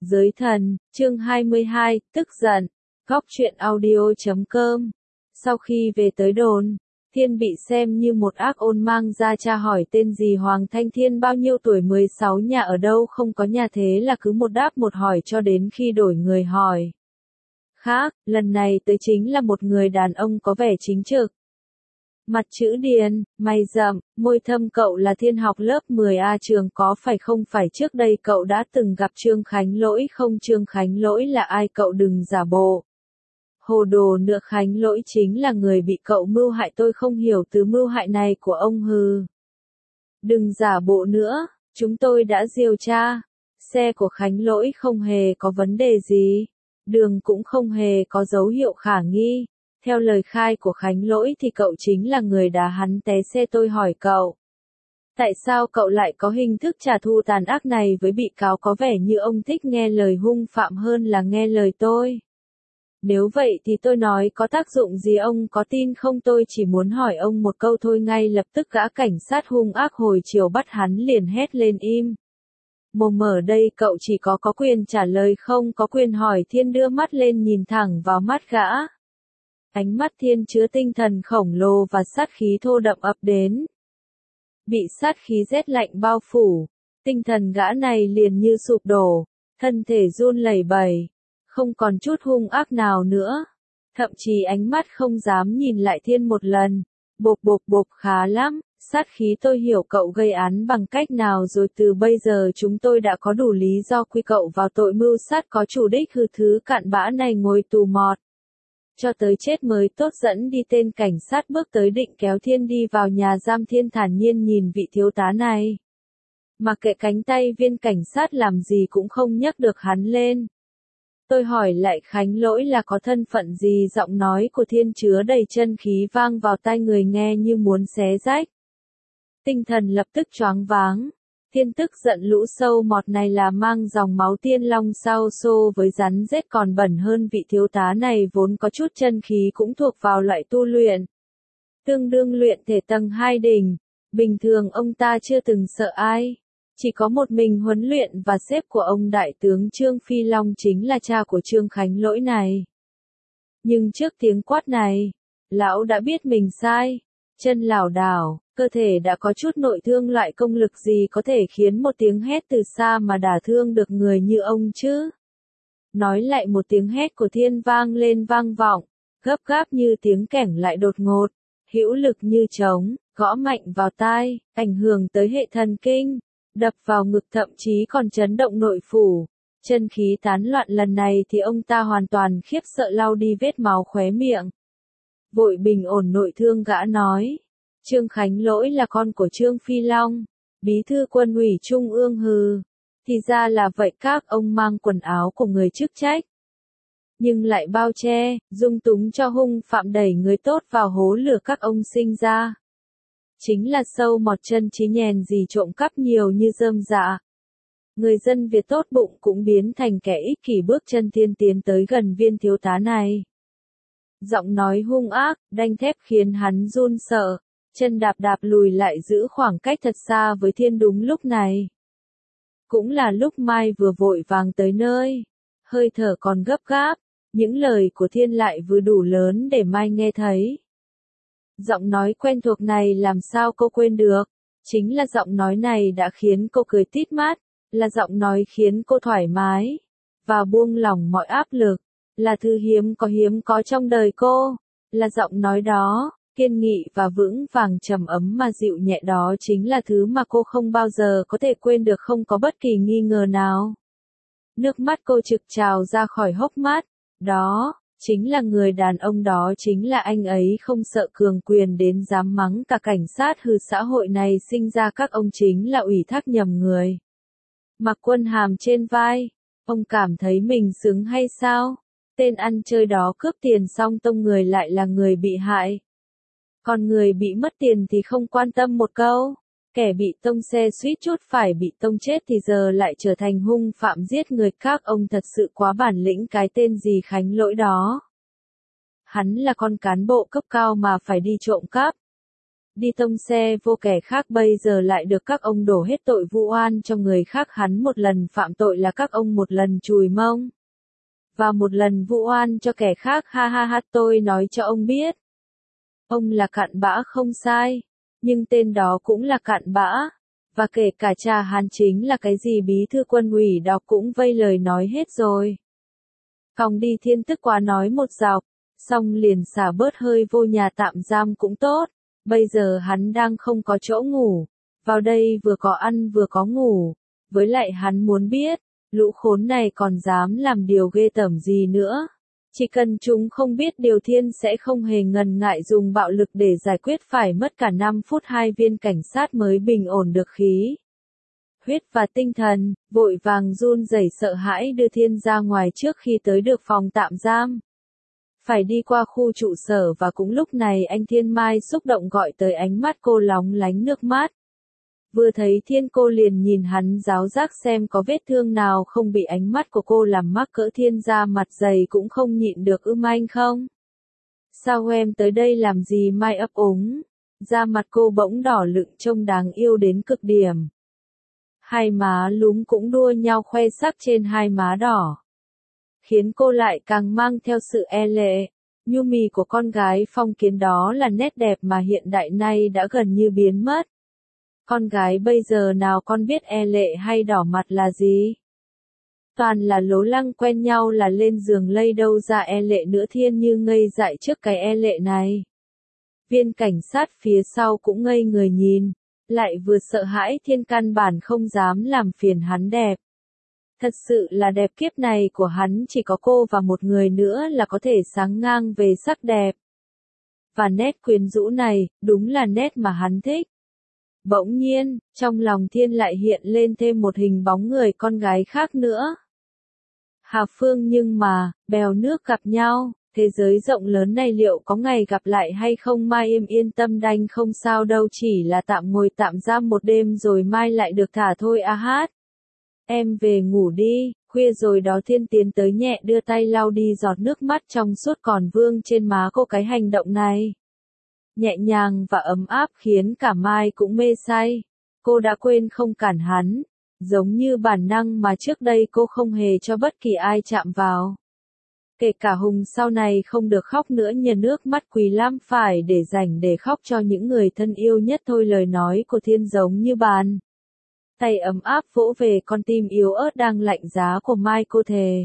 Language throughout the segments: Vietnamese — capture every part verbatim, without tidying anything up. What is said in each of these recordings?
Giới thần, chương hai mươi hai, tức giận. Góc truyện audio chấm com. Sau khi về tới đồn, Thiên bị xem như một ác ôn mang ra tra hỏi tên gì Hoàng Thanh Thiên bao nhiêu tuổi mười sáu nhà ở đâu không có nhà thế là cứ một đáp một hỏi cho đến khi đổi người hỏi. Khác, lần này tới chính là một người đàn ông có vẻ chính trực. Mặt chữ điền, mày rậm, môi thâm. Cậu là Thiên học lớp mười A trường có phải không phải trước đây cậu đã từng gặp Trương Khánh Lỗi không? Trương Khánh Lỗi là ai? Cậu đừng giả bộ. Hồ đồ nữa, Khánh Lỗi chính là người bị cậu mưu hại. Tôi không hiểu từ mưu hại này của ông. Hừ. Đừng giả bộ nữa, chúng tôi đã điều tra. Xe của Khánh Lỗi không hề có vấn đề gì. Đường cũng không hề có dấu hiệu khả nghi. Theo lời khai của Khánh Lỗi thì cậu chính là người đá hắn té xe. Tôi hỏi cậu, tại sao cậu lại có hình thức trả thù tàn ác này với bị cáo? Có vẻ như ông thích nghe lời hung phạm hơn là nghe lời tôi. Nếu vậy thì tôi nói có tác dụng gì? Ông có tin không? Tôi chỉ muốn hỏi ông một câu thôi. Ngay lập tức gã cảnh sát hung ác hồi chiều bắt hắn liền hét lên im. Mồm mở đây, cậu chỉ có có quyền trả lời không có quyền hỏi. Thiên đưa mắt lên nhìn thẳng vào mắt gã. Ánh mắt Thiên chứa tinh thần khổng lồ và sát khí thô đậm ập đến. Bị sát khí rét lạnh bao phủ, tinh thần gã này liền như sụp đổ, thân thể run lẩy bẩy, không còn chút hung ác nào nữa. Thậm chí ánh mắt không dám nhìn lại Thiên một lần. Bộp bộp bộp, khá lắm, sát khí. Tôi hiểu cậu gây án bằng cách nào rồi. Từ bây giờ chúng tôi đã có đủ lý do quy cậu vào tội mưu sát có chủ đích. Hư, thứ cặn bã này ngồi tù mọt cho tới chết mới tốt. Dẫn đi. Tên cảnh sát bước tới định kéo Thiên đi vào nhà giam. Thiên thản nhiên nhìn vị thiếu tá này. Mà kệ cánh tay viên cảnh sát làm gì cũng không nhấc được hắn lên. Tôi hỏi lại, Khánh Lỗi là có thân phận gì? Giọng nói của Thiên chứa đầy chân khí vang vào tai người nghe như muốn xé rách. Tinh thần lập tức choáng váng. Thiên tức giận, lũ sâu mọt này là mang dòng máu Tiên Long sao xô với rắn rết còn bẩn hơn. Vị thiếu tá này vốn có chút chân khí cũng thuộc vào loại tu luyện. Tương đương luyện thể tầng hai đỉnh. Bình thường ông ta chưa từng sợ ai. Chỉ có một mình huấn luyện và sếp của ông Đại tướng Trương Phi Long chính là cha của Trương Khánh Lỗi này. Nhưng trước tiếng quát này, lão đã biết mình sai. Chân lảo đảo, cơ thể đã có chút nội thương. Loại công lực gì có thể khiến một tiếng hét từ xa mà đả thương được người như ông chứ? Nói lại, một tiếng hét của Thiên vang lên vang vọng, gấp gáp như tiếng kẻng lại đột ngột, hữu lực như trống, gõ mạnh vào tai, ảnh hưởng tới hệ thần kinh, đập vào ngực, thậm chí còn chấn động nội phủ. Chân khí tán loạn. Lần này thì ông ta hoàn toàn khiếp sợ, lau đi vết máu khóe miệng. Vội bình ổn nội thương, gã nói. Trương Khánh Lỗi là con của Trương Phi Long, bí thư quân ủy trung ương. Hừ, thì ra là vậy. Các ông mang quần áo của người chức trách, nhưng lại bao che, dung túng cho hung phạm đẩy người tốt vào hố lửa. Các ông sinh ra chính là sâu mọt, chân trí nhèn gì, trộm cắp nhiều như rơm rạ. Người dân Việt tốt bụng cũng biến thành kẻ ích kỷ. Bước chân Thiên tiến tới gần viên thiếu tá này. Giọng nói hung ác, đanh thép khiến hắn run sợ. Chân đạp đạp lùi lại, giữ khoảng cách thật xa với Thiên. Đúng lúc này cũng là lúc Mai vừa vội vàng tới nơi, hơi thở còn gấp gáp. Những lời của Thiên lại vừa đủ lớn để Mai nghe thấy. Giọng nói quen thuộc này làm sao cô quên được? Chính là giọng nói này đã khiến cô cười tít mắt, là giọng nói khiến cô thoải mái và buông lỏng mọi áp lực, là thứ hiếm có hiếm có trong đời cô. Là giọng nói đó, kiên nghị và vững vàng, trầm ấm mà dịu nhẹ. Đó chính là thứ mà cô không bao giờ có thể quên được, không có bất kỳ nghi ngờ nào. Nước mắt cô trực trào ra khỏi hốc mắt. Đó chính là người đàn ông, đó chính là anh ấy, không sợ cường quyền đến dám mắng cả cảnh sát. Hư, xã hội này sinh ra các ông chính là ủy thác nhầm người. Mặc quân hàm trên vai, ông cảm thấy mình xứng hay sao? Tên ăn chơi đó cướp tiền xong tông người lại là người bị hại. Còn người bị mất tiền thì không quan tâm một câu. Kẻ bị tông xe suýt chút phải bị tông chết thì giờ lại trở thành hung phạm giết người. Các ông thật sự quá bản lĩnh. Cái tên gì Khánh Lỗi đó, hắn là con cán bộ cấp cao mà phải đi trộm cắp. đi tông xe vô kẻ khác bây giờ lại được các ông đổ hết tội vu oan cho người khác, hắn một lần phạm tội là các ông một lần chùi mông. Và một lần vu oan cho kẻ khác, ha ha ha, tôi nói cho ông biết. Ông là cặn bã không sai, nhưng tên đó cũng là cặn bã. Và kể cả cha hắn chính là cái gì bí thư quân ủy đó cũng vây lời nói hết rồi. Còng đi Thiên tức quá nói một dọc, xong liền xả bớt hơi vô nhà tạm giam cũng tốt. Bây giờ hắn đang không có chỗ ngủ, vào đây vừa có ăn vừa có ngủ. Với lại hắn muốn biết, lũ khốn này còn dám làm điều ghê tởm gì nữa. Chỉ cần chúng không biết điều, Thiên sẽ không hề ngần ngại dùng bạo lực để giải quyết, phải mất cả năm phút hai viên cảnh sát mới bình ổn được khí huyết và tinh thần, vội vàng run rẩy sợ hãi đưa Thiên ra ngoài trước khi tới được phòng tạm giam. Phải đi qua khu trụ sở và cũng lúc này anh Thiên Mai xúc động gọi tới, ánh mắt cô lóng lánh nước mắt. Vừa thấy Thiên cô liền nhìn hắn giáo giác xem có vết thương nào không, bị ánh mắt của cô làm mắc cỡ. Thiên ra mặt dày cũng không nhịn được, ưm anh không? Sao em tới đây làm gì? Mai ấp úng. Da mặt cô bỗng đỏ lựng trông đáng yêu đến cực điểm. Hai má lúm cũng đua nhau khoe sắc trên hai má đỏ, khiến cô lại càng mang theo sự e lệ. Nhu mì của con gái phong kiến đó là nét đẹp mà hiện đại nay đã gần như biến mất. Con gái bây giờ nào con biết e lệ hay đỏ mặt là gì? Toàn là lố lăng quen nhau là lên giường lây, đâu ra e lệ nữa. Thiên như ngây dại trước cái e lệ này. Viên cảnh sát phía sau cũng ngây người nhìn, lại vừa sợ hãi. Thiên căn bản không dám làm phiền hắn đẹp. Thật sự là đẹp, kiếp này của hắn chỉ có cô và một người nữa là có thể sáng ngang về sắc đẹp. Và nét quyến rũ này, đúng là nét mà hắn thích. Bỗng nhiên, trong lòng Thiên lại hiện lên thêm một hình bóng người con gái khác nữa. Hà Phương. Nhưng mà, bèo nước gặp nhau, thế giới rộng lớn này liệu có ngày gặp lại hay không? Mai im yên tâm đanh, không sao đâu, chỉ là tạm ngồi tạm giam một đêm rồi mai lại được thả thôi. A hát. Em về ngủ đi, khuya rồi đó. Thiên tiến tới nhẹ đưa tay lau đi giọt nước mắt trong suốt còn vương trên má cô. Cái hành động này nhẹ nhàng và ấm áp khiến cả Mai cũng mê say. Cô đã quên không cản hắn, giống như bản năng mà trước đây cô không hề cho bất kỳ ai chạm vào. Kể cả Hùng sau này không được khóc nữa, nhờ nước mắt quý lắm, phải để dành để khóc cho những người thân yêu nhất thôi. Lời nói của Thiên giống như bàn tay ấm áp vỗ về con tim yếu ớt đang lạnh giá của Mai. Cô thề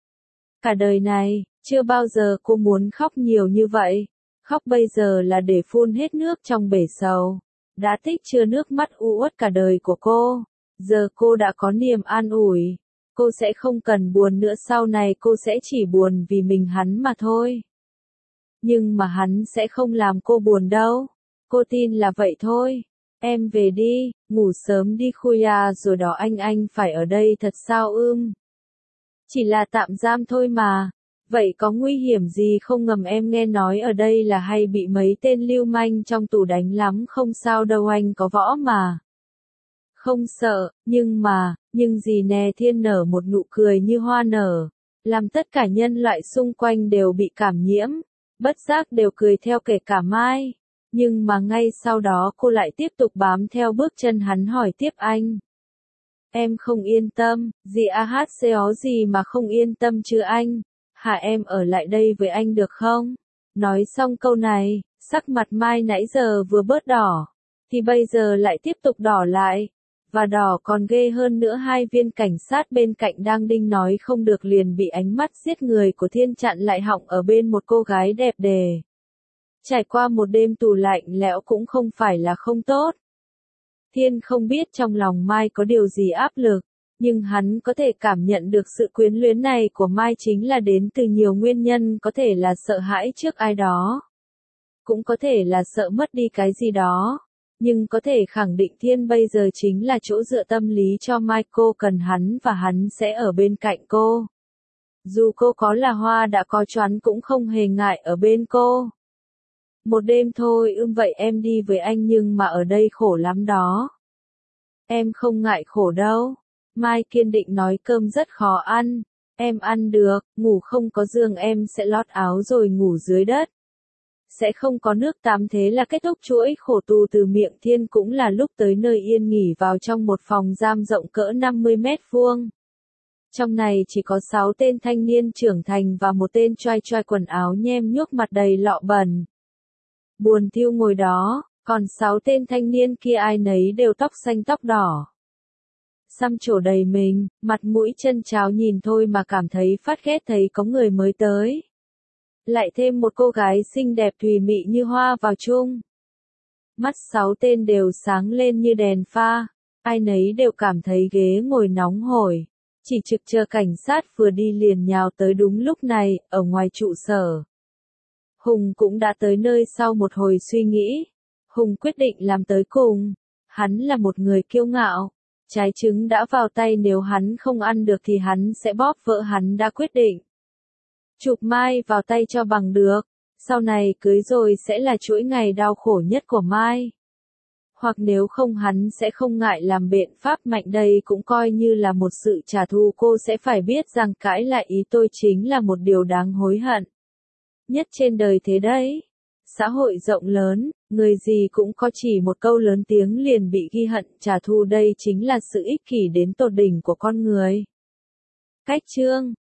cả đời này, chưa bao giờ cô muốn khóc nhiều như vậy. Khóc bây giờ là để phun hết nước trong bể sầu. Đã tích chứa nước mắt u uất cả đời của cô. Giờ cô đã có niềm an ủi. Cô sẽ không cần buồn nữa, sau này cô sẽ chỉ buồn vì mình hắn mà thôi. Nhưng mà hắn sẽ không làm cô buồn đâu. Cô tin là vậy thôi. Em về đi, ngủ sớm đi khuya rồi đó. Anh anh phải ở đây thật sao? Ưm. Chỉ là tạm giam thôi mà. Vậy có nguy hiểm gì không? Ngầm em nghe nói ở đây là hay bị mấy tên lưu manh trong tù đánh lắm. Không sao đâu, anh có võ mà. Không sợ, nhưng mà, nhưng gì nè? Thiên nở một nụ cười như hoa nở, làm tất cả nhân loại xung quanh đều bị cảm nhiễm, bất giác đều cười theo, kể cả Mai. Nhưng mà ngay sau đó cô lại tiếp tục bám theo bước chân hắn, hỏi tiếp, anh. Em không yên tâm, gì a hát xéo gì mà không yên tâm chứ anh? Hả, em ở lại đây với anh được không? Nói xong câu này, sắc mặt Mai nãy giờ vừa bớt đỏ, thì bây giờ lại tiếp tục đỏ lại. Và đỏ còn ghê hơn nữa. Hai viên cảnh sát bên cạnh đang đinh nói không được liền bị ánh mắt giết người của Thiên chặn lại họng ở bên một cô gái đẹp đề. Trải qua một đêm tù lạnh lẽo cũng không phải là không tốt. Thiên không biết trong lòng Mai có điều gì áp lực, nhưng hắn có thể cảm nhận được sự quyến luyến này của Mai chính là đến từ nhiều nguyên nhân, có thể là sợ hãi trước ai đó, cũng có thể là sợ mất đi cái gì đó. Nhưng có thể khẳng định Thiên bây giờ chính là chỗ dựa tâm lý cho Mai. Cô cần hắn và hắn sẽ ở bên cạnh cô. Dù cô có là hoa đã có choán cũng không hề ngại ở bên cô. Một đêm thôi. Ưm vậy em đi với anh, nhưng mà ở đây khổ lắm đó. Em không ngại khổ đâu. Mai kiên định nói, cơm rất khó ăn. Em ăn được, ngủ không có giường em sẽ lót áo rồi ngủ dưới đất. sẽ không có nước tắm, thế là kết thúc chuỗi khổ tù từ miệng Thiên, cũng là lúc tới nơi yên nghỉ vào trong một phòng giam rộng cỡ năm mươi mét vuông. Trong này chỉ có sáu tên thanh niên trưởng thành và một tên choai choai quần áo nhem nhuốc mặt đầy lọ bẩn. Buồn thiu ngồi đó, còn sáu tên thanh niên kia ai nấy đều tóc xanh tóc đỏ. Xăm trổ đầy mình, mặt mũi chân cháo nhìn thôi mà cảm thấy phát ghét thấy có người mới tới. Lại thêm một cô gái xinh đẹp thùy mị như hoa vào chung. Mắt sáu tên đều sáng lên như đèn pha, ai nấy đều cảm thấy ghế ngồi nóng hổi. Chỉ trực chờ cảnh sát vừa đi liền nhào tới đúng lúc này, ở ngoài trụ sở. Hùng cũng đã tới nơi sau một hồi suy nghĩ. Hùng quyết định làm tới cùng. Hắn là một người kiêu ngạo. Trái trứng đã vào tay, nếu hắn không ăn được thì hắn sẽ bóp vỡ, hắn đã quyết định. Chụp Mai vào tay cho bằng được. Sau này cưới rồi sẽ là chuỗi ngày đau khổ nhất của Mai. Hoặc nếu không hắn sẽ không ngại làm biện pháp mạnh, đây cũng coi như là một sự trả thù. Cô sẽ phải biết rằng cãi lại ý tôi chính là một điều đáng hối hận nhất trên đời thế đấy. Xã hội rộng lớn, người gì cũng có, chỉ một câu lớn tiếng liền bị ghi hận. Trả thù đây chính là sự ích kỷ đến tột đỉnh của con người. Cách chương